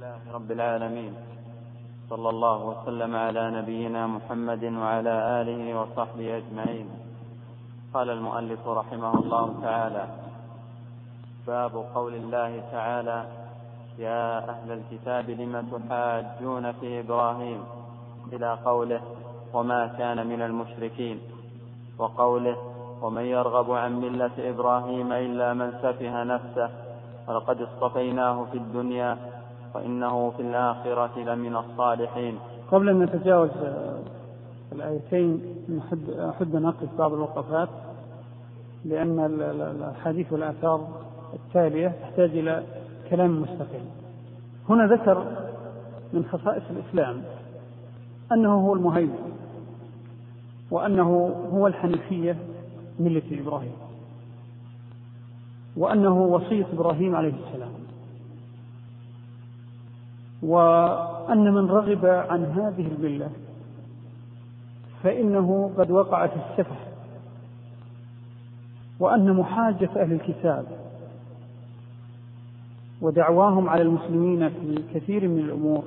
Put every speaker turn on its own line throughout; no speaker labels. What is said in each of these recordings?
لله رب العالمين، صلى الله وسلم على نبينا محمد وعلى آله وصحبه أجمعين. قال المؤلف رحمه الله تعالى: باب قول الله تعالى: يا أهل الكتاب لم تحاجون في إبراهيم، إلى قوله: وما كان من المشركين، وقوله: ومن يرغب عن ملة إبراهيم إلا من سفه نفسه ولقد اصطفيناه في الدنيا وإنه في الآخرة لمن الصالحين.
قبل أن نتجاوز الآيتين نحب نقف بعض الوقفات، لأن الحديث والآثار التالية تحتاج إلى كلام مستقل. هنا ذكر من خصائص الإسلام أنه هو المهيمن، وأنه هو الحنيفية ملة إبراهيم، وأنه وصية إبراهيم عليه السلام، وأن من رغب عن هذه الملة فإنه قد وقع في السفه، وأن محاجة أهل الكتاب ودعواهم على المسلمين في كثير من الأمور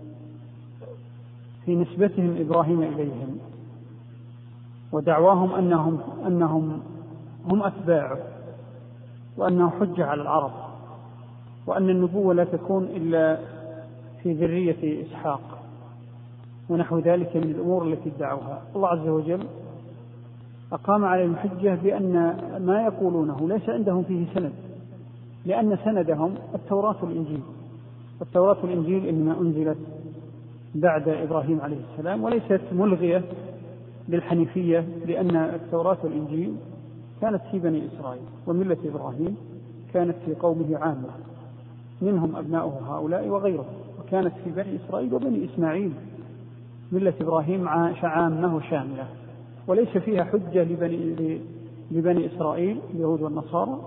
في نسبتهم إبراهيم إليهم، ودعواهم أنهم هم أتباعه، وأنه حجة على العرب، وأن النبوة لا تكون إلا في ذرية إسحاق، ونحو ذلك من الأمور التي ادعوها. الله عز وجل أقام عليهم الحجة بأن ما يقولونه ليس عندهم فيه سند، لأن سندهم التوراة والإنجيل، والتوراة والإنجيل إنما أنزلت بعد إبراهيم عليه السلام، وليست ملغية للحنيفية، لأن التوراة والإنجيل كانت في بني إسرائيل، وملة إبراهيم كانت في قومه عامة، منهم أبناؤه هؤلاء وغيرهم، وكانت في بني إسرائيل وبني إسماعيل. ملة إبراهيم عامة وشاملة، وليس فيها حجة لبني إسرائيل اليهود والنصارى،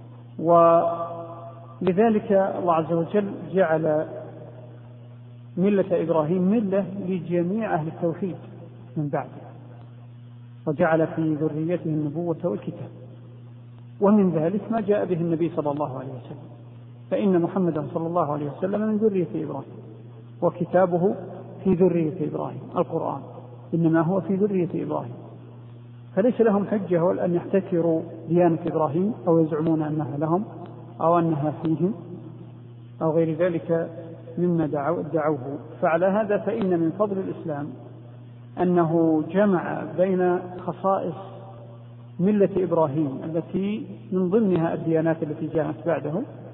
ولذلك الله عز وجل جعل ملة إبراهيم ملة لجميع أهل التوحيد من بعده، وجعل في ذريته النبوة والكتاب، ومن ذلك ما جاء به النبي صلى الله عليه وسلم، فإن محمدا صلى الله عليه وسلم من ذرية إبراهيم، وكتابه في ذرية إبراهيم، القرآن إنما هو في ذرية إبراهيم، فليس لهم حجة ولا أن يحتكروا ديانة إبراهيم أو يزعمون أنها لهم أو أنها فيهم أو غير ذلك مما دعوه. فعلى هذا فإن من فضل الإسلام أنه جمع بين خصائص ملة إبراهيم التي من ضمنها الديانات التي جاءت بعده،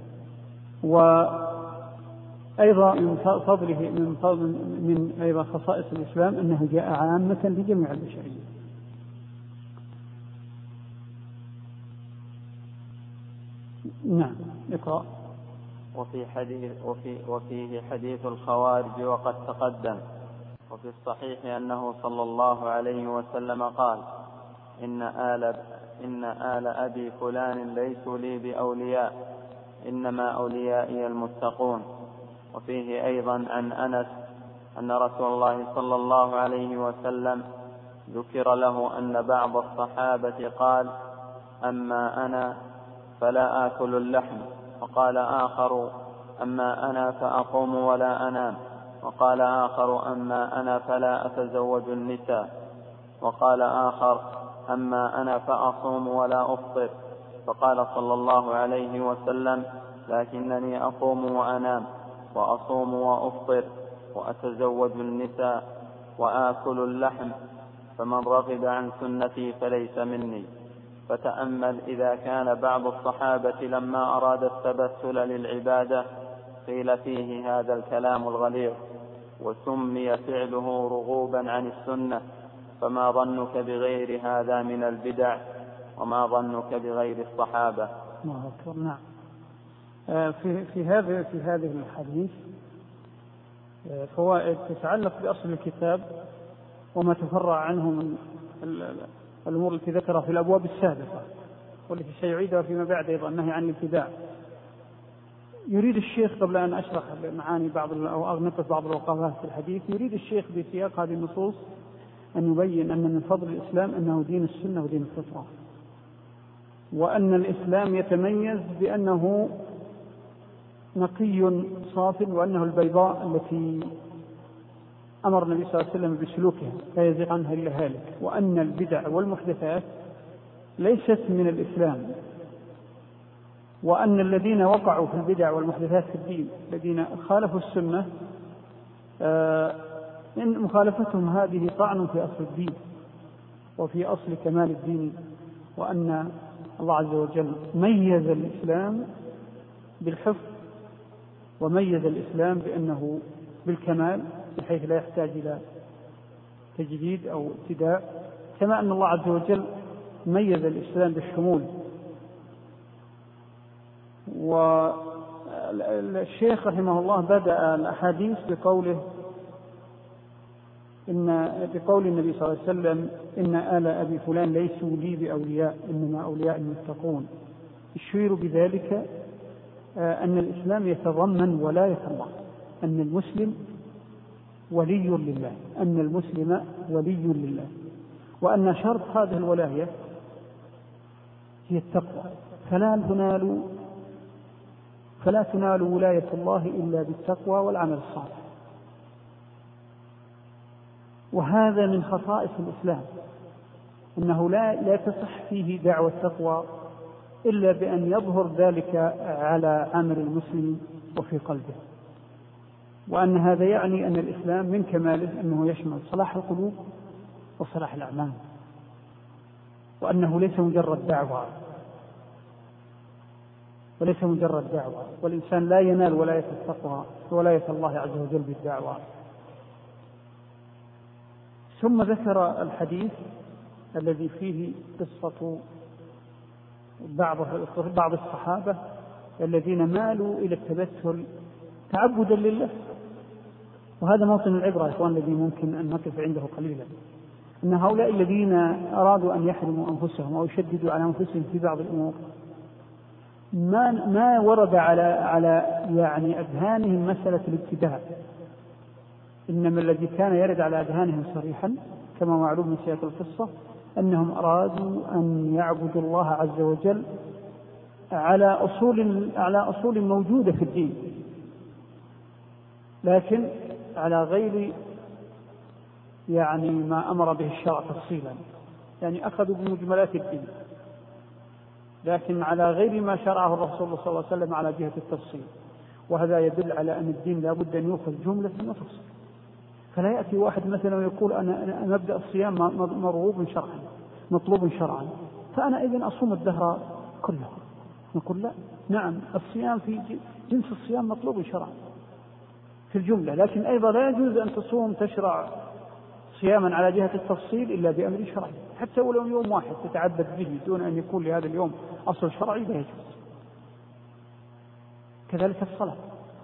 وأيضا من أيضا خصائص الإسلام أنه جاء عامة لجميع البشرية. نعم، اقرأ.
وفيه حديث الخوارج وقد تقدم. وفي الصحيح أنه صلى الله عليه وسلم قال: إن آل أبي فلان ليسوا لي بأولياء، إنما أوليائي المتقون. وفيه أيضا عن أنس أن رسول الله صلى الله عليه وسلم ذكر له أن بعض الصحابة قال: أما أنا فلا آكل اللحم، وقال آخر: أما أنا فأقوم ولا أنام، وقال آخر: أما أنا فلا أتزوج النساء، وقال آخر: أما أنا فأصوم ولا أفطر. فقال صلى الله عليه وسلم: لكنني أقوم وأنام وأصوم وأفطر وأتزوج النساء وآكل اللحم، فمن رغب عن سنتي فليس مني. فتأمل إذا كان بعض الصحابة لما أراد التبتل للعبادة قيل فيه هذا الكلام الغليظ، وسمي فعله رغوبا عن السنة، فما ظنك بغير هذا من البدع، وما ظنك بغير الصحابة؟
الله أكبر. نعم. في هذه الحديث فوائد تتعلق بأصل الكتاب وما تفرع عنه من الأمور التي ذكرها في الأبواب السابقة، والتي سيعيدها فيما بعد أيضا النهي عن الابتداع. يريد الشيخ قبل أن أشرح معاني أو أغنقص بعض الوقفات في الحديث، يريد الشيخ بسياق هذه النصوص أن يبين أن من فضل الإسلام أنه دين السنة ودين الفطرة، وأن الإسلام يتميز بأنه نقي صاف، وأنه البيضاء التي أمر النبي صلى الله عليه وسلم بسلوكها لا يزيغ عنها إلا هالك، وأن البدع والمحدثات ليست من الإسلام، وأن الذين وقعوا في البدع والمحدثات في الدين الذين خالفوا السنة إن مخالفتهم هذه طعن في أصل الدين وفي أصل كمال الدين، وأن الله عز وجل ميز الإسلام بالحفظ، وميز الإسلام بأنه بالكمال بحيث لا يحتاج إلى تجديد أو ابتداء، كما أن الله عز وجل ميز الإسلام بالشمول. والشيخ رحمه الله بدأ الأحاديث بقول النبي صلى الله عليه وسلم: إن آل أبي فلان ليسوا لي بأولياء إنما أولياء المتقون، يشير بذلك أن الإسلام يتضمن ولاية الله، أن المسلم ولي لله، أن المسلم ولي لله، وأن شرط هذه الولاية هي التقوى، فلا تنال ولاية الله إلا بالتقوى والعمل الصالح. وهذا من خصائص الإسلام، أنه لا تصح فيه دعوة التقوى إلا بأن يظهر ذلك على عمل المسلم وفي قلبه، وأن هذا يعني أن الإسلام من كماله أنه يشمل صلاح القلوب وصلاح الأعمال، وأنه ليس مجرد دعوة، والإنسان لا ينال ولاية التقوى ولاية الله عز وجل بالدعوة. ثم ذكر الحديث الذي فيه قصة بعض الصحابة الذين مالوا إلى التبتل تعبدا لله، وهذا موطن العبرة يا إخوان الذي ممكن أن نقف عنده قليلا، أن هؤلاء الذين أرادوا أن يحرموا أنفسهم أو يشددوا على أنفسهم في بعض الأمور ما ورد على يعني أذهانهم مسألة الابتداء، إنما الذي كان يرد على أذهانهم صريحا كما معلوم من سياق القصة أنهم أرادوا أن يعبدوا الله عز وجل على أصول موجودة في الدين، لكن على غير يعني ما أمر به الشرع تفصيلا، يعني أخذوا بمجملات الدين لكن على غير ما شرعه الرسول صلى الله عليه وسلم على جهة التفصيل، وهذا يدل على أن الدين لا بد أن يؤخذ جملة وتفصيل. فلا يأتي واحد مثلا ويقول أنا مبدأ الصيام مرغوب شرعا مطلوب شرعا، فأنا إذن أصوم الدهر كله. نقول لا، نعم الصيام في جنس الصيام مطلوب شرعا في الجملة، لكن أيضا لا يجوز أن تصوم تشرع صياما على جهة التفصيل إلا بأمر شرعي، حتى ولو يوم واحد تتعبد به دون أن يكون لهذا اليوم أصل شرعي لا يجوز. كذلك الصلاة.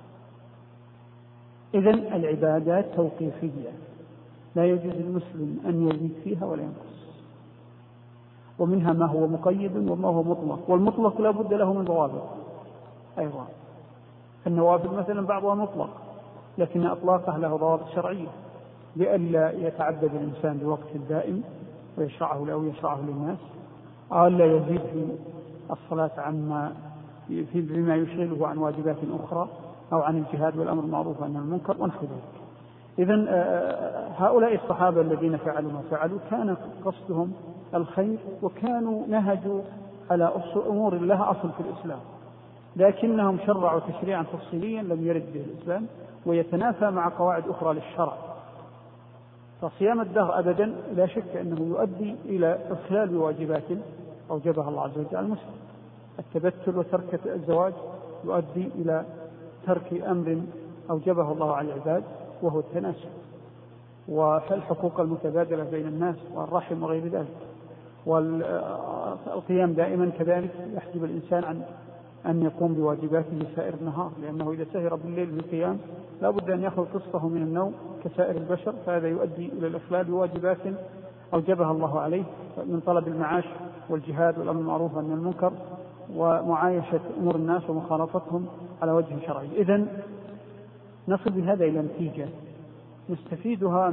إذن العبادات توقيفية لا يجوز المسلم أن يزيد فيها ولا ينقص، ومنها ما هو مقيد وما هو مطلق، والمطلق لا بد له من ضوابط أيضا. النوافل مثلا بعضها مطلق لكن أطلاقه له ضوابط شرعية، لئلا يتعبد الإنسان بوقت دائم ويشرعه له ويشرعه للناس، أو لا يزيد في الصلاة بما يشغله عن واجبات أخرى أو عن الجهاد والأمر بالمعروف والنهي عن المنكر ونحو ذلك. إذن هؤلاء الصحابة الذين فعلوا ما فعلوا كان قصدهم الخير، وكانوا نهجوا على أمور لها أصل في الإسلام، لكنهم شرعوا تشريعا تفصيليا لم يرد به الإسلام ويتنافى مع قواعد أخرى للشرع. فصيام الدهر أبدا لا شك أنه يؤدي إلى إخلال بواجبات أوجبها الله عز وجل على المسلم. التبتل وترك الزواج يؤدي إلى ترك أمر أوجبه الله على العباد وهو التناسل والحقوق المتبادلة بين الناس والرحم وغير ذلك، والقيام دائما كذلك يحجب الإنسان عن أن يقوم بواجباته سائر النهار، لأنه إذا سهر بالليل بالقيام لا بد أن يأخذ قسطه من النوم كسائر البشر، فهذا يؤدي إلى الإخلال بواجبات أوجبها الله عليه من طلب المعاش والجهاد والأمر بالمعروف والنهي عن المنكر ومعايشة أمور الناس ومخالطتهم على وجه شرعي. إذن نصل بهذا إلى نتيجة نستفيدها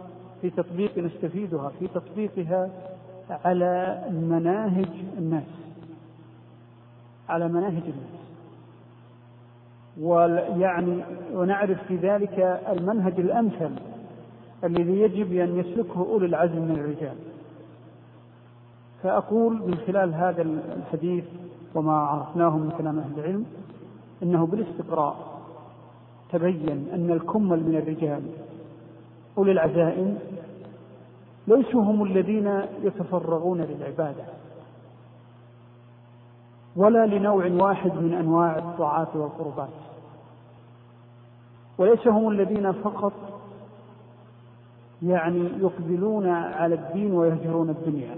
في تطبيقها على مناهج الناس. ويعني ونعرف في ذلك المنهج الأمثل الذي يجب أن يسلكه أولي العزم من الرجال. فأقول من خلال هذا الحديث وما عرفناه من كلام أهل العلم إنه بالاستقراء تبين أن الكمل من الرجال أولي العزائم ليسوا هم الذين يتفرغون للعبادة ولا لنوع واحد من أنواع الطاعات والقربات، وليس هم الذين فقط يعني يقبلون على الدين ويهجرون الدنيا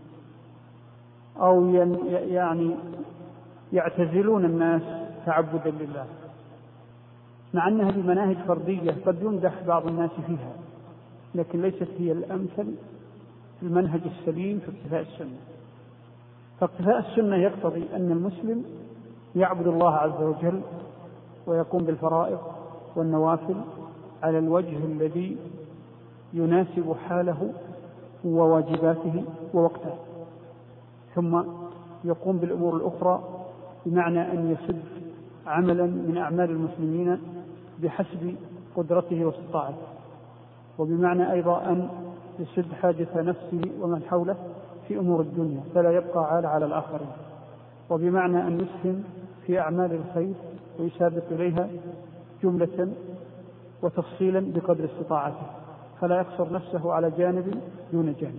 أو يعني يعتزلون الناس تعبدا لله، مع أن هذه مناهج فردية قد يمدح بعض الناس فيها، لكن ليست هي الأمثل في المنهج السليم في اقتفاء السنة. فاقتفاء السنة يقتضي أن المسلم يعبد الله عز وجل ويقوم بالفرائض والنوافل على الوجه الذي يناسب حاله وواجباته ووقته، ثم يقوم بالأمور الأخرى بمعنى أن يسد عملا من أعمال المسلمين بحسب قدرته واستطاعته، وبمعنى أيضا أن يسد حاجة نفسه ومن حوله في أمور الدنيا فلا يبقى عال على الآخرين، وبمعنى أن يسهم في أعمال الخير ويسابق إليها جملة وتفصيلا بقدر استطاعته فلا يخسر نفسه على جانب دون جانب.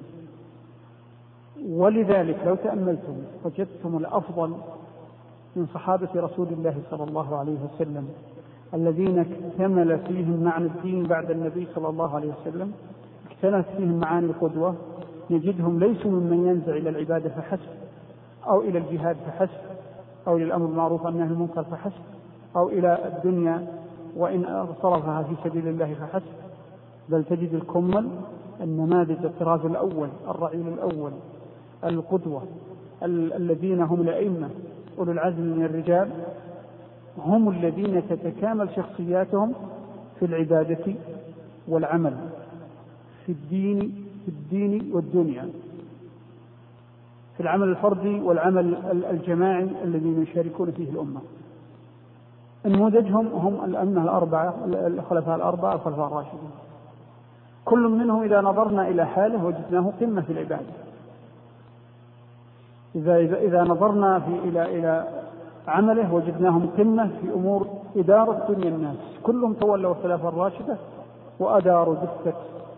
ولذلك لو تأملتم وجدتم الأفضل من صحابة رسول الله صلى الله عليه وسلم الذين اكتمل فيهم معنى الدين بعد النبي صلى الله عليه وسلم، اكتملت فيهم معاني القدوة، نجدهم ليسوا ممن ينزع إلى العبادة فحسب أو إلى الجهاد فحسب أو إلى الأمر بالمعروف والنهي عن المنكر فحسب أو إلى الدنيا وإن صرفها في سبيل الله فحسب، بل تجد الكمل النماذج الطراز الأول الرعيل الأول القدوة الذين هم الأئمة أولو العزم من الرجال هم الذين تتكامل شخصياتهم في العبادة والعمل في الدين والدنيا، في العمل الفردي والعمل الجماعي الذين يشاركون فيه الأمة. نموذجهم هم الأئمة الأربعة الخلفاء الأربعة الخلفاء الراشدين، كل منهم إذا نظرنا إلى حاله وجدناه قمة في العبادة. إذا نظرنا إلى عمله وجدناهم قمة في أمور إدارة دنيا الناس، كلهم تولوا الخلافة الراشدة وأداروا دفة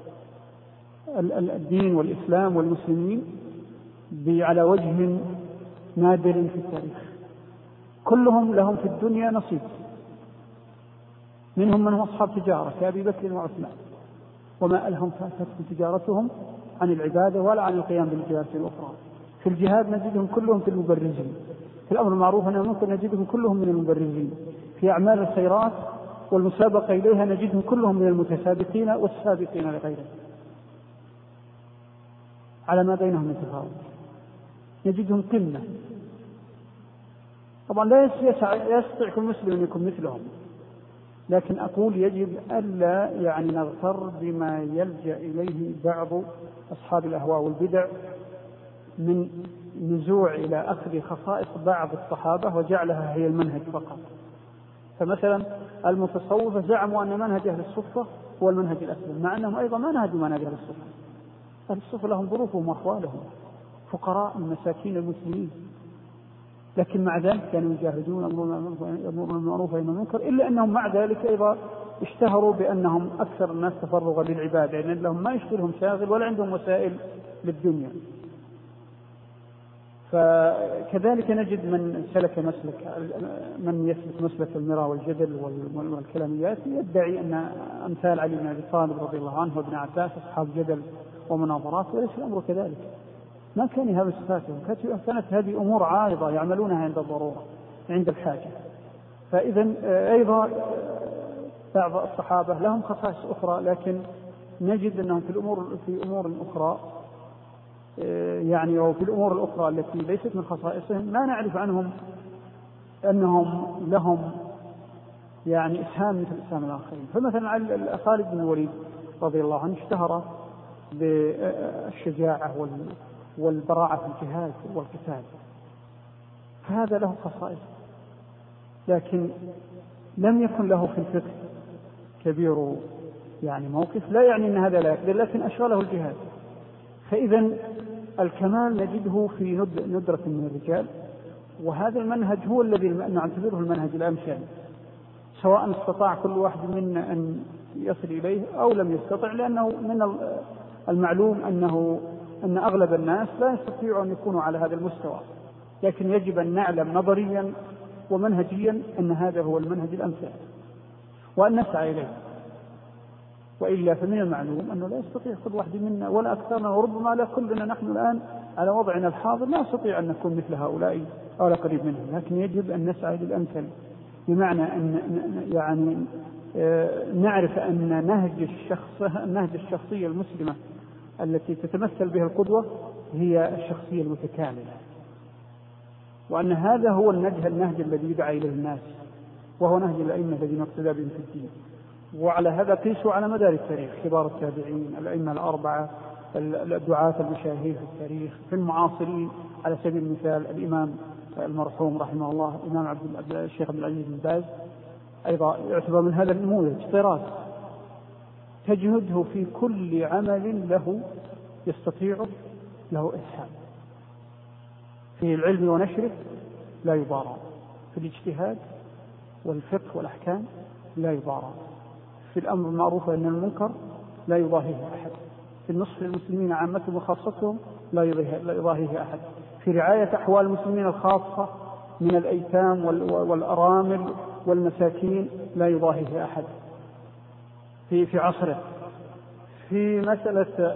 الدين والإسلام والمسلمين على وجه نادر في التاريخ. كلهم لهم في الدنيا نصيب، منهم من هم أصحاب تجارة كأبي بكر وعثمان وما ألهم فاتتهم تجارتهم عن العبادة ولا عن القيام بالجهات الأخرى. في الجهاد نجدهم كلهم في المبرزين، في الأمر المعروف والنهي عن المنكر نجدهم كلهم من المبرزين، في أعمال الخيرات والمسابقة إليها نجدهم كلهم من المتسابقين والسابقين لغيره، على ما بينهم من تفاوت نجدهم قمة. طبعا لا يستطيع كل مسلم أن يكون مثلهم، لكن أقول يجب ألا يعني نغتر بما يلجأ إليه بعض أصحاب الأهواء والبدع من نزوع إلى أخذ خصائص بعض الصحابة وجعلها هي المنهج فقط. فمثلا المتصوفة زعموا أن منهج أهل الصفة هو المنهج الأسلم، مع أنهم أيضا ما نهجوا منهج أهل الصفة. أهل الصفة لهم ظروفهم وأحوالهم، فقراء مساكين المسلمين، لكن مع ذلك كانوا يجاهدون يأمرون بالمعروف وينهون عن المنكر، إلا أنهم مع ذلك أيضا اشتهروا بأنهم أكثر الناس تفرغا للعبادة، لأن لهم ما يشغلهم شاغل ولا عندهم وسائل للدنيا. فكذلك نجد من يسلك مسلك المراء والجدل والكلاميات يدعي أن أمثال علي بن أبي طالب رضي الله عنه وابن عباس أصحاب جدل ومناظرات، وليس الأمر كذلك، ما كان هذا صفاتهم، كانت هذه أمور عارضة يعملونها عند الضرورة عند الحاجة. فإذا أيضا بعض الصحابة لهم خصائص أخرى، لكن نجد أنهم في أمور أخرى يعني وفي الأمور الأخرى التي ليست من خصائصهم ما نعرف عنهم أنهم لهم يعني إسهام مثل إسهام الآخرين. فمثلا خالد بن الوليد رضي الله عنه اشتهر بالشجاعة والبراعة في الجهاد والقتال، فهذا له خصائص، لكن لم يكن له في الفقه كبير يعني موقف، لا يعني أن هذا لا يقدر، لكن أشغله الجهاد. فإذا الكمال نجده في ندرة من الرجال، وهذا المنهج هو الذي نعتبره المنهج الأمثل، سواء استطاع كل واحد منا أن يصل إليه أو لم يستطع، لأنه من المعلوم أن أغلب الناس لا يستطيعوا أن يكونوا على هذا المستوى، لكن يجب أن نعلم نظريا ومنهجيا أن هذا هو المنهج الأمثل وأن نسعى إليه، وإلا فمن المعلوم أنه لا يستطيع كل واحد منا ولا أكثرنا، وربما لا كلنا نحن الآن على وضعنا الحاضر لا نستطيع أن نكون مثل هؤلاء أو لا قريب منهم، لكن يجب أن نسعى للأمثل، بمعنى أن يعني نعرف أن نهج الشخصية المسلمة التي تتمثل بها القدوة هي الشخصية المتكاملة، وأن هذا هو النهج الذي يدعى إليه الناس، وهو نهج الأئمة الذين اقتدى بهم في الدين. وعلى هذا قيسوا على مدار التاريخ كبار التابعين، الأئمة الأربعة، الدعاة المشاهير في التاريخ، في المعاصرين على سبيل المثال الإمام المرحوم رحمه الله الإمام الشيخ عبد العزيز بن باز، أيضا يعتبر من هذا النموذج طراز، تجهده في كل عمل له يستطيعه له إسهام، في العلم ونشره لا يضارى، في الاجتهاد والفقه والأحكام لا يضارى، في الأمر المعروف والنهي عن المنكر لا يضاهيه أحد، في النصح للمسلمين عامتهم وخاصتهم لا يضاهيه أحد، في رعاية أحوال المسلمين الخاصة من الأيتام والأرامل والمساكين لا يضاهيه أحد في عصره، في مسألة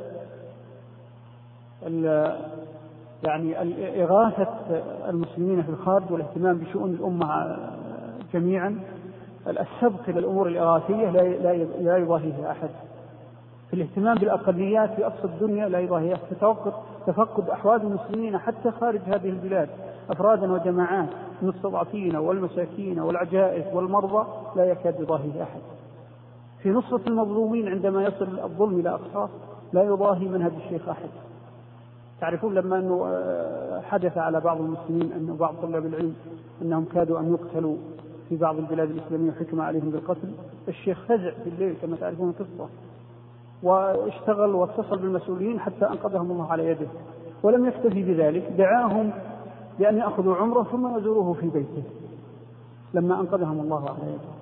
يعني إغاثة المسلمين في الخارج والاهتمام بشؤون الأمة جميعا، السبق إلى الأمور الإغاثية لا يضاهيه أحد، في الاهتمام بالأقليات في أقصى الدنيا لا يضاهيه، في تفقد أحوال المسلمين حتى خارج هذه البلاد أفرادا وجماعات، المستضعفين والمساكين والعجائز والمرضى لا يكاد يضاهيه أحد، في نصرة المظلومين عندما يصل الظلم إلى أقصاه لا يضاهي منهج الشيخ أحد. تعرفون لما أنه حدث على بعض المسلمين أن بعض طلاب العلم أنهم كادوا أن يقتلوا في بعض البلاد الإسلامية وحكم عليهم بالقتل، الشيخ فزع في الليل كما تعرفون القصة، واشتغل واتصل بالمسؤولين حتى أنقذهم الله على يده، ولم يكتفي بذلك، دعاهم بأن يأخذوا عمره ثم يزوروه في بيته لما أنقذهم الله على يده.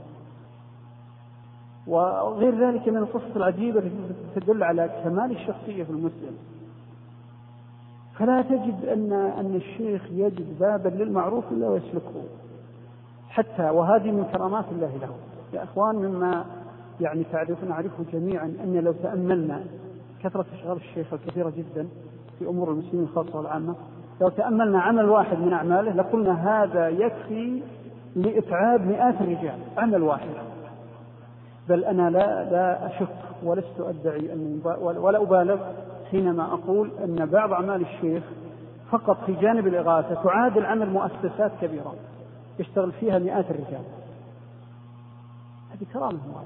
وغير ذلك من القصص العجيبة التي تدل على كمال الشخصية في المسلم. فلا تجد أن الشيخ يجد بابا للمعروف إلا ويسلكه حتى، وهذه من كرامات الله له يا أخوان. مما يعني نعرفه جميعا أن لو تأملنا كثرة أشغال الشيخ الكثيرة جدا في أمور المسلمين الخاصة والعامة، لو تأملنا عمل واحد من أعماله لقلنا هذا يكفي لإتعاب مئات الرجال، عمل واحد. بل أنا لا أشك ولست أدعي ولا أبالغ حينما أقول أن بعض أعمال الشيخ فقط في جانب الإغاثة تعادل عمل مؤسسات كبيرة يشتغل فيها مئات الرجال. هذه كرامة الله.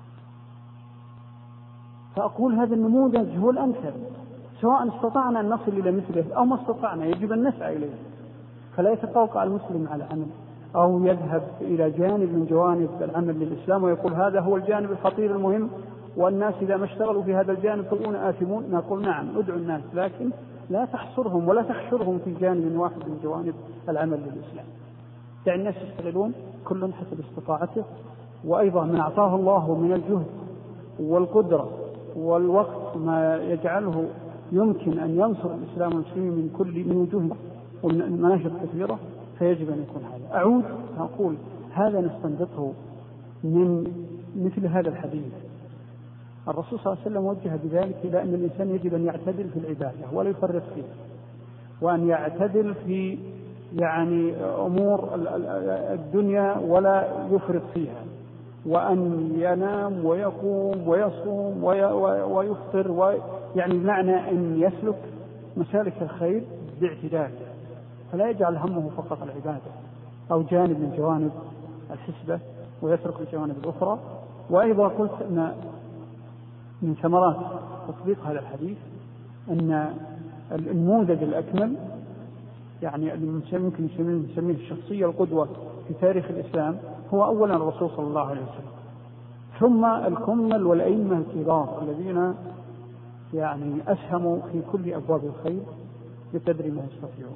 فأقول هذا النموذج هو الأمثل، سواء استطعنا أن نصل إلى مثله أو ما استطعنا يجب أن نسعى إليه. فلا يتقوقع المسلم على عمل أو يذهب إلى جانب من جوانب العمل للإسلام ويقول هذا هو الجانب الخطير المهم، والناس إذا ما اشتغلوا في هذا الجانب فهم آثمون. نقول نعم ادعو الناس، لكن لا تحصرهم ولا تحشرهم في جانب واحد من جوانب العمل للإسلام. يعني الناس يشتغلون كل حسب استطاعته، وأيضا من أعطاه الله من الجهد والقدرة والوقت ما يجعله يمكن أن ينصر الإسلام والمسلمين من وجوه ومن مناشط كثيرة، فيجب أن يكون هذا. أعود أقول هذا نستنبطه من مثل هذا الحديث. الرسول صلى الله عليه وسلم وجه بذلك إلى أن الإنسان يجب أن يعتدل في العبادة ولا يفرط فيه، وأن يعتدل في يعني أمور الدنيا ولا يفرط فيها، وأن ينام ويقوم ويصوم ويفطر يعني بمعنى أن يسلك مسالك الخير باعتدال، فلا يجعل همه فقط العبادة أو جانب من جوانب الحسبة ويترك الجوانب الأخرى. وأيضا قلت أن من ثمرات تطبيق هذا الحديث أن النموذج الأكمل يعني ممكن نسميه الشخصية القدوة في تاريخ الإسلام هو أولا الرسول صلى الله عليه وسلم، ثم الكمل والأئمة الكبار الذين يعني أسهموا في كل أبواب الخير بقدر ما يستطيعون.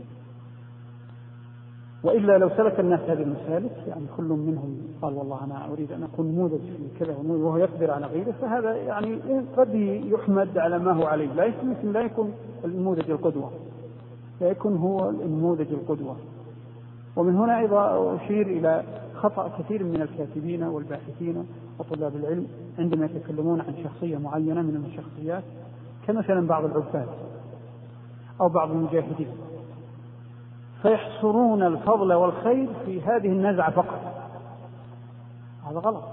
وإلا لو سلك الناس هذه المسالك، يعني كل منهم قال والله أنا أريد أن أكون نموذج في كذا وهو يقدر على غيره، فهذا يعني قد يحمد على ما هو عليه، لا يكون النموذج القدوة، لا يكون هو النموذج القدوة. ومن هنا أيضا أشير إلى خطأ كثير من الكاتبين والباحثين وطلاب العلم عندما يتكلمون عن شخصية معينة من الشخصيات، كمثلا بعض العباد أو بعض المجاهدين، فيحصرون الفضل والخير في هذه النزعة فقط. هذا غلط،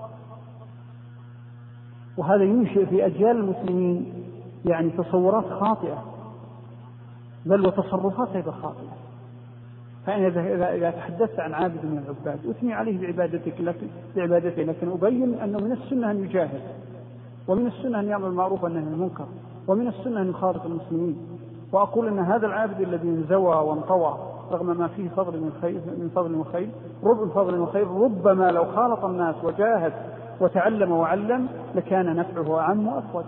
وهذا ينشئ في أجيال المسلمين يعني تصورات خاطئة، بل وتصرفات أيضا خاطئة. فأنا إذا تحدثت عن عابد من العباد أثني عليه بعبادته، لكن أبين أنه من السنة أن يجاهد، ومن السنة أن يعمل المعروف والنهي عن المنكر، ومن السنة أن يخالط المسلمين، وأقول أن هذا العابد الذي انزوى وانطوى رغم ما فيه من فضل وخير ربما لو خالط الناس وجاهد وتعلم وعلم لكان نفعه أعم وأفضل.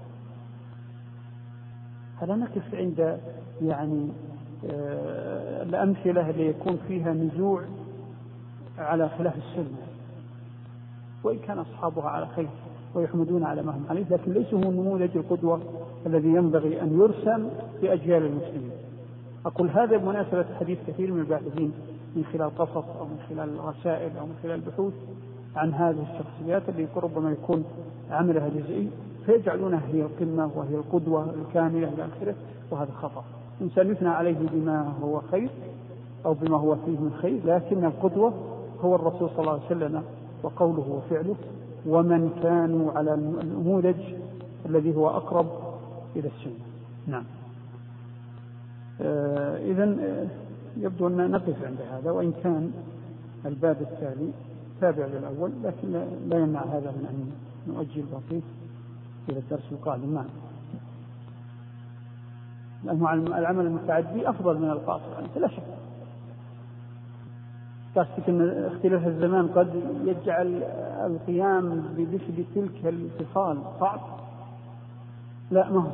هذا نقف عند يعني الأمثلة اللي يكون فيها نزوع على خلاف السنة، وإن كان أصحابها على خير ويحمدون على ما هم عليه، لكن ليس هو النموذج القدوة الذي ينبغي أن يرسم في أجيال المسلمين. أقول هذا بمناسبة حديث كثير من الباحثين من خلال قصص أو من خلال الرسائل أو من خلال البحوث عن هذه الشخصيات اللي ربما يكون عملها جزئي فيجعلونها هي القمة وهي القدوة الكاملة إلى آخره، وهذا خطأ. إنسان يثنى عليه بما هو خير أو بما هو فيه من خير، لكن القدوة هو الرسول صلى الله عليه وسلم وقوله وفعله، ومن كانوا على النموذج الذي هو أقرب إلى السنة. نعم. إذن يبدو أن نقف عند هذا، وإن كان الباب التالي تابع للأول، لكن لا يمنع هذا من أن نؤجل بقية إلى الدرس القادم. نعم. العمل المتعدي أفضل من القاصر، لا شك. قصدك أن اختلاف الزمان قد يجعل القيام بمثل تلك الاتصال صعب؟ لا، ما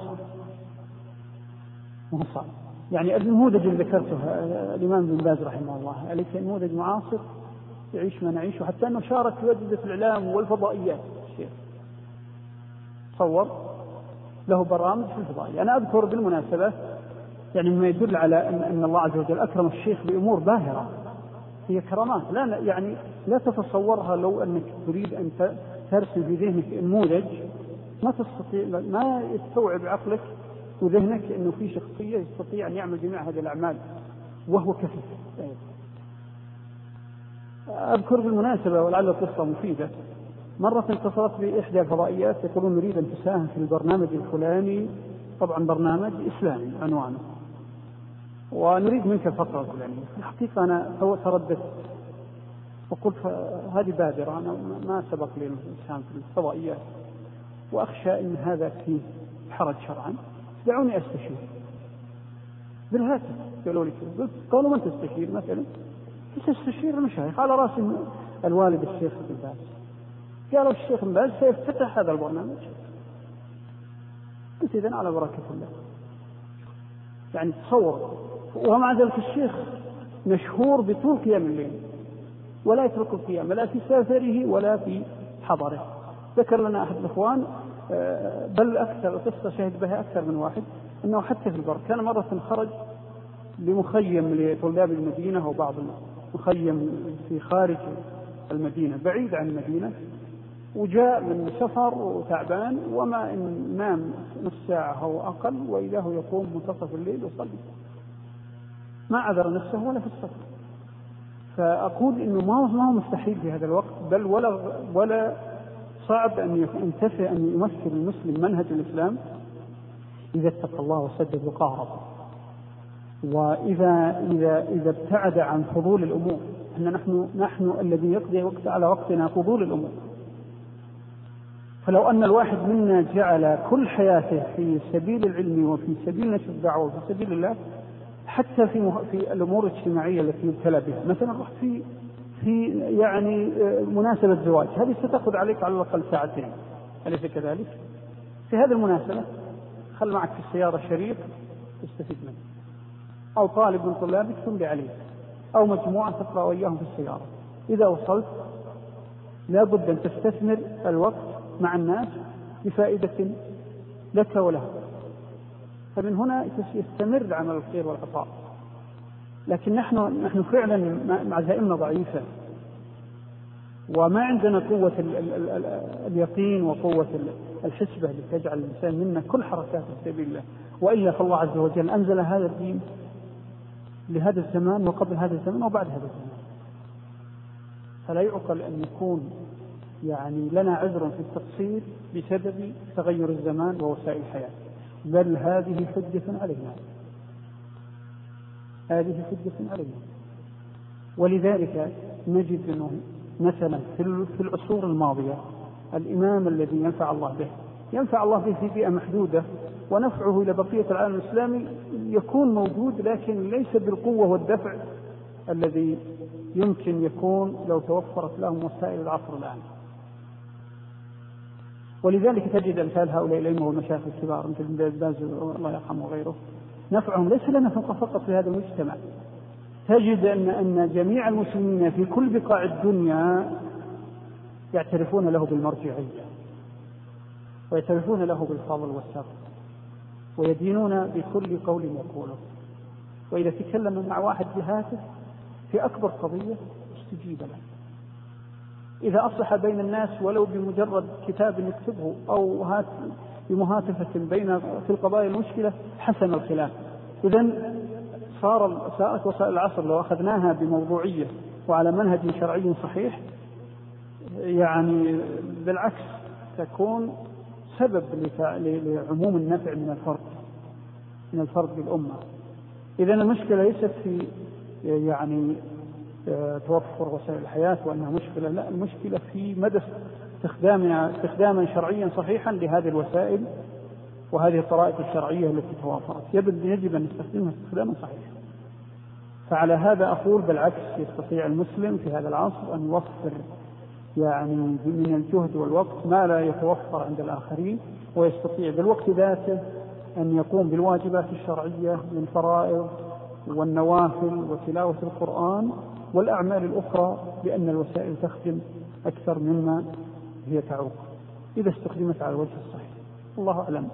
هو صعب. يعني النموذج اللي ذكرته الإمام بن باز رحمه الله أليس نموذج معاصر يعيش ما نعيش، وحتى أنه شارك في وجدة الإعلام والفضائيات. الشيخ تصور له برامج في الفضائية. أنا أذكر بالمناسبة يعني ما يدل على أن الله عز وجل أكرم الشيخ بأمور باهرة، هي كرامات لا تتصورها. لو أنك تريد أن ترسم في ذهنك نموذج ما تستطيع، ما يستوعب عقلك وذهنك أنه في شخصية يستطيع أن يعمل جميع هذه الأعمال وهو كفيف. أذكر بالمناسبة ولعل قصة مفيدة، مرة اتصلت بإحدى الفضائيات يقولون نريد أن تساهم في البرنامج الفلاني، طبعا برنامج إسلامي عنوانه، ونريد منك الفقرة الفلانية. الحقيقة أنا ترددت وقلت هذه بادرة، أنا ما سبق لي الإسلام في الفضائيات وأخشى أن هذا فيه حرج شرعا، دعوني أستشير. بالهاتف قالوا لي كذا، قالوا من تستشير مثلا؟ تستشير المشايخ على رأس الوالد الشيخ بن باز. قالوا الشيخ بن باز سيفتتح هذا البرنامج. قلت إذن على بركة الله. يعني تصور، ومع ذلك الشيخ مشهور بطول قيام الليل ولا يترك القيام لا في سافره ولا في حضره. ذكر لنا أحد الإخوان بل أكثر قصة شهد بها أكثر من واحد، أنه حتى في البر كان مرة خرج لمخيم لطلاب المدينة وبعض مخيم في خارج المدينة بعيد عن المدينة، وجاء من سفر وتعبان وما إن نام نص ساعة أو أقل وإذا هو يقوم منتصف الليل ويصلي، ما عذر نفسه ولا في السفر. فأقول إنه ما هو مستحيل في هذا الوقت، بل ولا صعب أن ينتفع أن يمثل المسلم منهج الإسلام إذا اتقى الله وسدد وقارب، وإذا ابتعد عن فضول الأمور. إن نحن الذي يقضي وقت على وقتنا فضول الأمور. فلو أن الواحد منا جعل كل حياته في سبيل العلم وفي سبيل نشر الدعوة وفي سبيل الله، حتى في الأمور الاجتماعية التي يبتلى بها، مثلا رحت في في يعني مناسبة زواج، هذه ستأخذ عليك على الأقل ساعتين، أليس كذلك؟ في هذه المناسبة خل معك في السيارة شريط تستفيد منه، أو طالب من طلابك تملي عليه، أو مجموعة تقرأ وإياهم في السيارة. إذا وصلت لابد أن تستثمر الوقت مع الناس بفائدة لك ولهم، فمن هنا يستمر عمل الخير والعطاء. لكن نحن فعلا عزائمنا ضعيفة، وما عندنا قوة اليقين وقوة الحسبة لتجعل الإنسان منا كل حركاته في سبيل الله. وإلا فالله عز وجل أنزل هذا الدين لهذا الزمان وقبل هذا الزمان وبعد هذا الزمان، فلا يعقل أن يكون يعني لنا عذر في التقصير بسبب تغير الزمان ووسائل الحياة، بل هذه حجة علينا، هذه حجة علينا. ولذلك نجد أنه مثلا في العصور الماضية الإمام الذي ينفع الله به في بيئة محدودة، ونفعه إلى بقية العالم الإسلامي يكون موجود، لكن ليس بالقوة والدفع الذي يمكن يكون لو توفرت لهم وسائل العصر الآن. ولذلك تجد أمثال هؤلاء الأئمة والمشايخ الكبار مثل ابن باز الله يرحمه وغيره، نفعهم ليس لنا فقط في هذا المجتمع. تجد أن جميع المسلمين في كل بقاع الدنيا يعترفون له بالمرجعية، ويعترفون له بالفضل والسبب، ويدينون بكل قول يقوله. وإذا تكلم مع واحد بهاتف في أكبر قضية استجيب له. إذا أصلح بين الناس ولو بمجرد كتاب يكتبه أو بمهاتفة في القضايا المشكلة حسن الخلاف. إذن صارت وسائل العصر لو أخذناها بموضوعية وعلى منهج شرعي صحيح، يعني بالعكس تكون سبب لعموم النفع من الفرد بالأمة. إذن المشكلة ليست في يعني توفر وسائل الحياة وأنها مشكلة، لا، المشكلة في مدى استخداما شرعيا صحيحا لهذه الوسائل وهذه الطرائق الشرعية التي توافرت. يجب أن نستخدمها استخداما صحيحا. فعلى هذا أقول بالعكس، يستطيع المسلم في هذا العصر أن يوفر يعني من الجهد والوقت ما لا يتوفر عند الآخرين، ويستطيع بالوقت ذاته أن يقوم بالواجبات الشرعية من الفرائض والنوافل وتلاوة القرآن والأعمال الأخرى، لأن الوسائل تخدم أكثر مما هي تعوق إذا استخدمت على الوجه الصحيح. الله أعلم.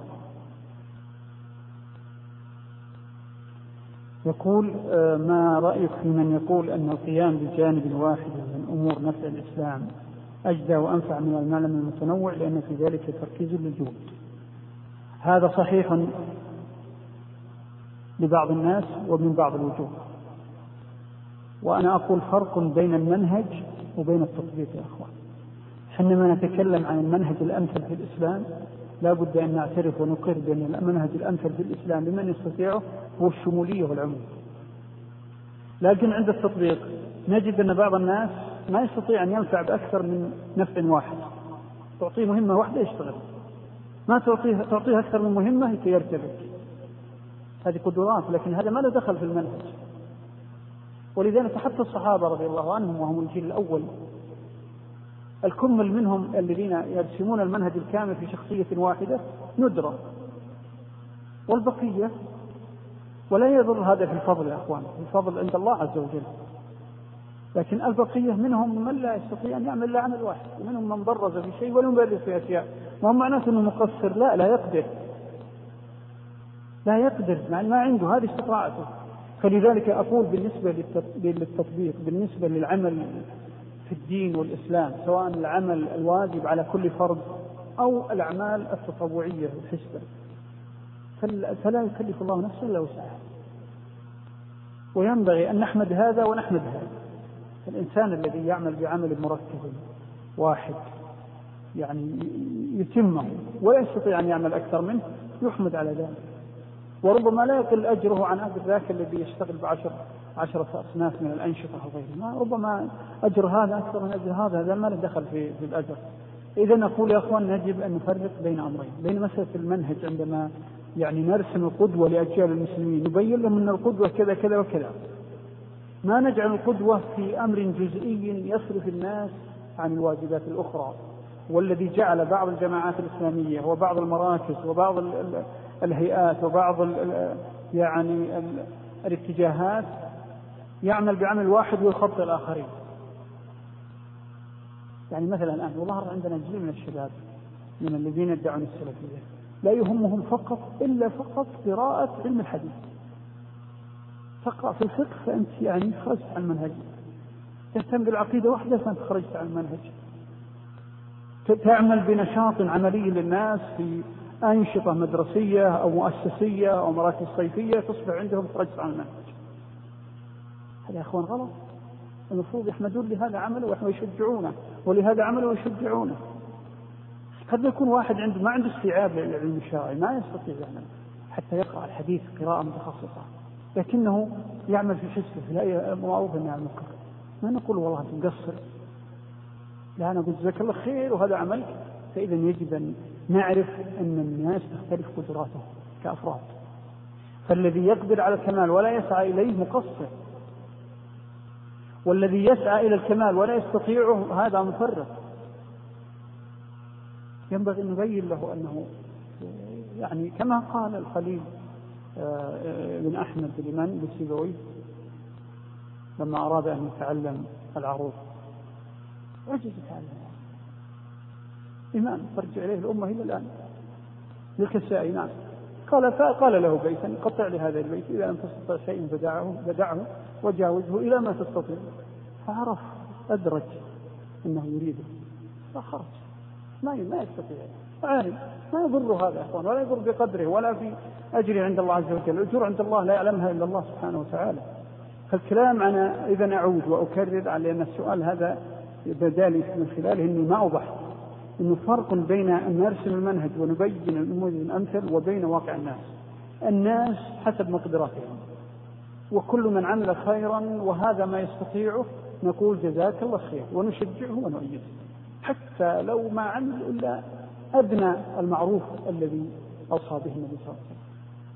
يقول ما رأيك في من يقول أن القيام بجانب واحد من أمور نفع الإسلام أجدى وأنفع من المعلم المتنوع، لأن في ذلك تركيز للجهود؟ هذا صحيح لبعض الناس ومن بعض الوجوه، وأنا أقول فرق بين المنهج وبين التطبيق يا أخوان. حينما نتكلم عن المنهج الأمثل في الإسلام لا بد أن نعترف ونقر بأن المنهج الأمثل في الإسلام لمن يستطيعه هو الشمولية والعموم. لكن عند التطبيق نجد أن بعض الناس ما يستطيع أن ينفع بأكثر من نفع واحد. تعطيه مهمة واحدة يشتغل، ما تعطيه أكثر من مهمة يرتبك. هذه قدرات، لكن هذا ما له دخل في المنهج. ولذلك حتى الصحابة رضي الله عنهم وهم الجيل الأول الكمل منهم الذين يرسمون المنهج الكامل في شخصية واحدة ندرة، والبقية ولا يضر هذا في الفضل يا أخوان، الفضل عند الله عز وجل. لكن البقية منهم من لا يستطيع أن يعمل إلا عمل واحد، ومنهم من ضرز في شيء ولم يبالغ في أشياء. ما هم معناته أنه مقصر، لا يقدر يعني ما عنده هذه استطاعته. فلذلك أقول بالنسبة للتطبيق، بالنسبة للعمل في الدين والإسلام، سواء العمل الواجب على كل فرد أو الأعمال التطوعية الحسبة، فلا يكلف الله نفسا إلا وسعها، وينبغي أن نحمد هذا ونحمد هذا. الإنسان الذي يعمل بعمل مركب واحد يعني يتمه ولا يستطيع أن يعمل أكثر منه يحمد على ذلك، وربما لا يقل أجره عن أجر ذاك الذي يشتغل بعشرة أصناف من الأنشطة وغيرها. ربما أجر هذا أكثر من أجر هذا ما له دخل في الأجر. إذا نقول يا أخوان نجب أن نفرق بين أمرين، بين مسألة المنهج عندما يعني نرسم القدوة لأجيال المسلمين نبين لهم أن القدوة كذا كذا وكذا، ما نجعل القدوة في أمر جزئي يصرف الناس عن الواجبات الأخرى. والذي جعل بعض الجماعات الإسلامية وبعض المراكز وبعض الهيئات وبعض يعني الاتجاهات يعمل بعمل واحد ويخطئ الآخرين. يعني مثلا الآن والله عندنا جيل من الشباب من الذين يدعون السلفية لا يهمهم فقط قراءة علم الحديث. تقرأ في الفقه فأنت يعني خرجت عن المنهج، تهتم بالعقيدة واحدة فأنت خرجت عن المنهج، تعمل بنشاط عملي للناس في أنشطة مدرسية أو مؤسسية أو مراكز صيفية تصبح عندهم خرجت عن المنهج. هذا يا أخوان غلط. المفروض يحمدون لهذا عمله ويشجعونه، ولهذا عمله ويشجعونه. قد يكون واحد ما عنده استيعاب للعلم الشرعي، ما يستطيع يعمل حتى يقرأ الحديث قراءة متخصصة، لكنه يعمل في حسه لا معروف أن يعمل. ما نقول والله تقصر، لا، أنا قلت جزاك الله خير وهذا عملك. فإذا يجب أن نعرف أن الناس تختلف قدراتهم كأفراد، فالذي يقدر على الكمال ولا يسعى إليه مقصر، والذي يسعى إلى الكمال ولا يستطيعه هذا مفرط. ينبغي أن نبين له أنه يعني كما قال الخليل بن أحمد الإمام السيبوي لما أراد أن يتعلم العروض، عجز يتعلم إمام ترجع إليه الأمة إلى الآن للكسائي. نعم، قال له بيتا: قطع لهذا البيت، إذا لم تستطع شيء فدعه وجاوزه إلى ما تستطيع. فعرف أدرج أنه يريده فخرج، ما يستطيع، عارف ما يضر هذا أخوان، ولا يضر بقدره ولا في أجره عند الله عز وجل. الأجور عند الله لا يعلمها إلا الله سبحانه وتعالى. فالكلام أنا إذا أعود وأكرر على أن السؤال هذا بدالي من خلاله أني ما أوضح إنه فرق بين أن نرسم المنهج ونبين النموذج الأمثل وبين واقع الناس حسب مقدراتهم، وكل من عمل خيرا وهذا ما يستطيعه نقول جزاك الله خير ونشجعه ونؤيده، حتى لو ما عمل إلا أدنى المعروف الذي أوصى به النبي صلى الله عليه وسلم.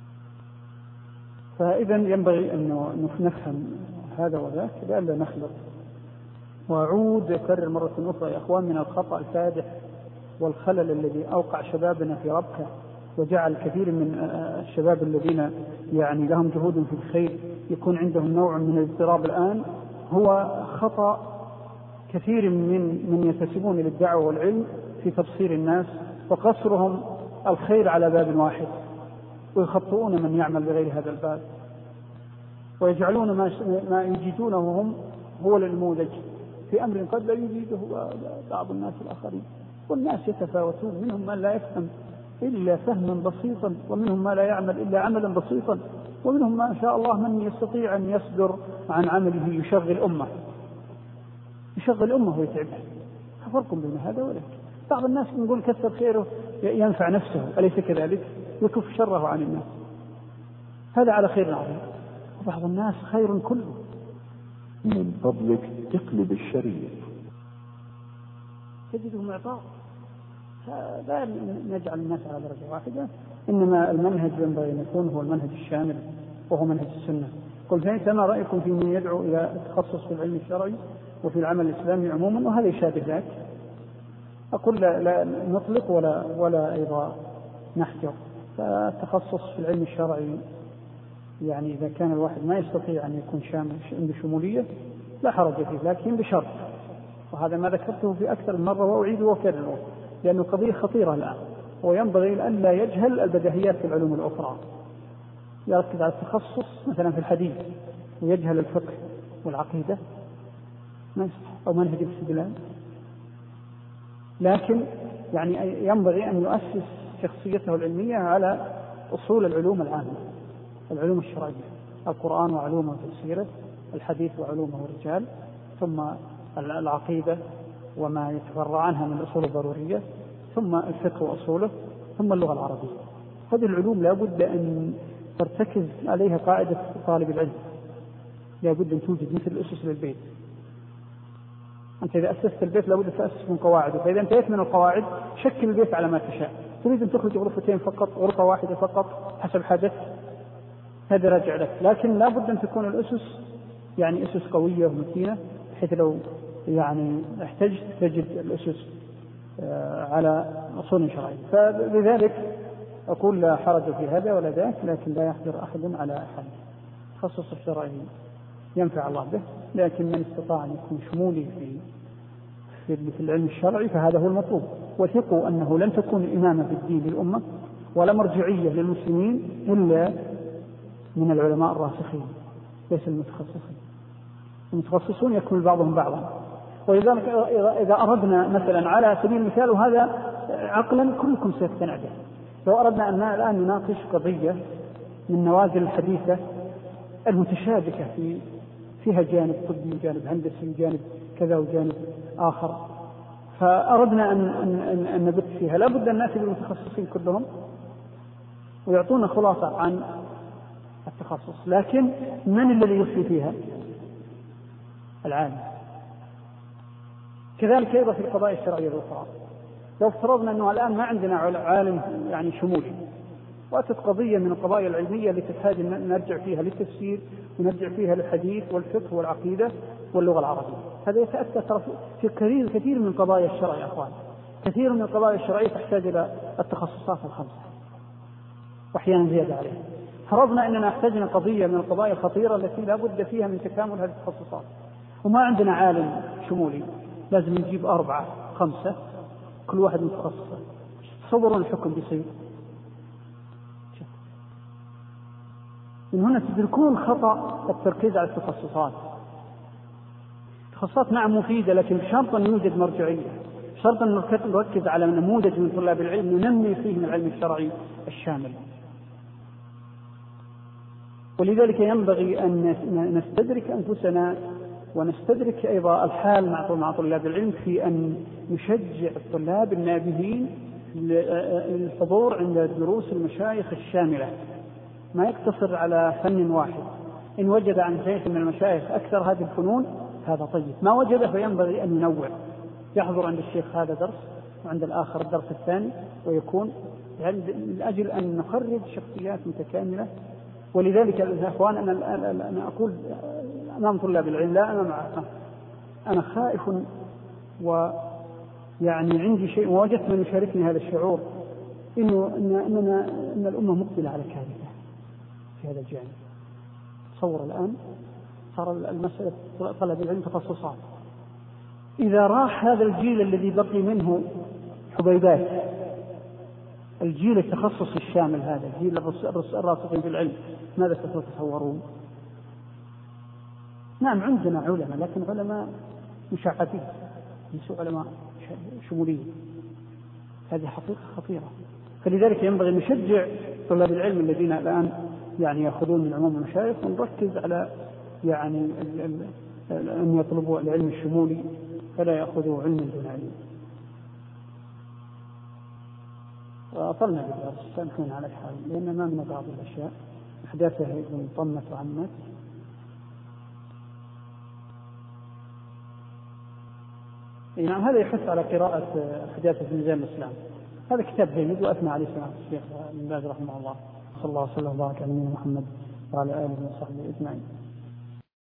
فإذا ينبغي أن نفهم هذا وذاك لئلا نخلط. وأعود أكرر مرة أخرى يا أخوان من الخطأ الفادح والخلل الذي أوقع شبابنا في ربكة وجعل كثير من الشباب الذين يعني لهم جهود في الخير يكون عندهم نوع من الاضطراب الآن، هو خطأ كثير من ينتسبون للدعوة والعلم في تبصير الناس وقصرهم الخير على باب واحد، ويخطئون من يعمل بغير هذا الباب، ويجعلون ما يجيدونه هم هو النموذج في أمر قد لا يجيده بعض الناس الآخرين. والناس يتفاوتون، منهم من لا يفهم إلا فهما بسيطا، ومنهم ما لا يعمل إلا عملا بسيطا، ومنهم ما شاء الله من يستطيع أن يصدر عن عمله يشغل أمة ويتعبها. ففرق بين هذا وذاك. بعض الناس نقول كثر خيره ينفع نفسه، أليس كذلك؟ يكف شره عن الناس، هذا على خير عظيم. وبعض الناس خير كله.
من فضلك تقلب الشريط،
تجده معطاء. لا نجعل الناس على درجة واحدة، إنما المنهج ينبغي أن يكون هو المنهج الشامل وهو منهج السنة. قل فما رأيكم في من يدعو إلى التخصص في العلم الشرعي وفي العمل الإسلامي عموما، وهذا يشابه ذاك. أقول لا نطلق ولا أيضا نحجر. فالتخصص في العلم الشرعي يعني إذا كان الواحد ما يستطيع أن يكون شامل بشمولية لا حرج فيه، لكن بشرط، وهذا ما ذكرته في أكثر من مرة وأعيده وأكرره، لأنه قضية خطيرة الآن، وينبغي أن لا يجهل البديهيات في العلوم الأخرى. يركز على التخصص مثلا في الحديث ويجهل الفقه والعقيدة أو منهج الاستدلال. لكن يعني ينبغي أن يؤسس شخصيته العلمية على أصول العلوم العامة، العلوم الشرعية، القرآن وعلومه وتفسيره، الحديث وعلومه والرجال، ثم العقيدة وما يتفرع عنها من الأصول الضرورية، ثم الفقه وأصوله، ثم اللغة العربية. هذه العلوم لا بد أن ترتكز عليها قاعدة طالب العلم، لا بد أن توجد مثل الأسس للبيت. أنت إذا أسست البيت لا بد أن تأسس من قواعده، فإذا انتهيت من القواعد شكل البيت على ما تشاء. تريد أن تخرج غرفتين فقط، غرفة واحدة فقط حسب حدث، هذا راجع لك، لكن لا بد أن تكون الأسس يعني أسس قوية ومتينة بحيث لو يعني احتجت تجد الأسس على أصول شرعية. فلذلك أقول لا حرج في هذا ولا ذاك، لكن لا يحجر أحد على أحد. تخصص الشرعي ينفع الله به، لكن من استطاع أن يكون شمولي في العلم الشرعي فهذا هو المطلوب. وثقوا أنه لن تكون إمامة في الدين للأمة ولا مرجعية للمسلمين إلا من العلماء الراسخين ليس المتخصصين. المتخصصون يكون بعضهم بعضا. ولذلك إذا أردنا مثلا على سبيل المثال، وهذا عقلا كلكم سيقتنع به، لو أردنا أن الآن نناقش قضية من نوازل الحديثة المتشابكة فيها جانب طبي وجانب هندسي وجانب كذا وجانب آخر، فأردنا أن نبت فيها، لا بد أن نأتي بالمتخصصين كلهم ويعطونا خلاصة عن التخصص. لكن من الذي يفتي فيها؟ العالم. كذلك أيضا في القضايا الشرعية الأخرى، لو افترضنا أنه الآن ما عندنا عالم يعني شمولي، وأتت قضية من القضايا العلمية اللي تحتاج أن نرجع فيها للتفسير ونرجع فيها للحديث والفقه والعقيدة واللغة العربية، هذا يتأثر في كثير من قضايا الشرع يا أخوان. كثير من القضايا الشرعية تحتاج إلى التخصصات الخمسة وأحيانا زيادة عليها. فرضنا أننا احتاجنا قضية من القضايا الخطيرة التي لا بد فيها من تكامل هذه التخصصات، وما عندنا عالم شمولي، لازم نجيب 4 5 كل واحد متخصص. تصورون الحكم بيصير. من هنا تدركون خطأ التركيز على التخصصات. التخصصات نعم مفيدة، لكن بشرط أن يوجد مرجعية، بشرط أن نركز على نموذج من طلاب العلم ننمي فيه من العلم الشرعي الشامل. ولذلك ينبغي أن نستدرك أنفسنا ونستدرك أيضا الحال مع طلاب العلم في أن نشجع الطلاب النابهين للحضور عند دروس المشايخ الشاملة، ما يقتصر على فن واحد. إن وجد عن شيخ من المشايخ أكثر هذه الفنون هذا طيب، ما وجد فينبغي أن ينوع، يحضر عند الشيخ هذا درس وعند الآخر الدرس الثاني، ويكون من أجل أن نخرج شخصيات متكاملة. ولذلك يا أخوان أنا أقول أمام طلاب العلم لا أمام عامة، أنا خائف ويعني عندي شيء، ووجدت من يشاركني هذا الشعور إن الأمة مقبلة على كارثة في هذا الجانب. تصور الآن صار المسألة طلب العلم تخصصات، إذا راح هذا الجيل الذي بقي منه حبيبات، الجيل التخصص الشامل هذا الجيل الراسخين في العلم، ماذا تتصورون؟ نعم عندنا علماء، لكن علماء مشعبين ليسوا علماء شموليين، هذه حقيقة خطيرة. فلذلك ينبغي أن نشجع طلاب العلم الذين الآن يعني يأخذون من عموم المشايخ، ونركز على يعني أن يطلبوا العلم الشمولي فلا يأخذوا علما دون علم. وأطلنا بالدرس، سامحونا على الحال، لأن ما من بعض الأشياء أحداثها يكون طمت وعمت. نعم هذا يحث على قراءة حداثة في ميزان الإسلام، هذا كتاب جيد وأثنى عليه سماحة الشيخ ابن باز رحمه الله. صلى الله وسلم وبارك على نبينا محمد وعلى آله وصحبه أجمعين.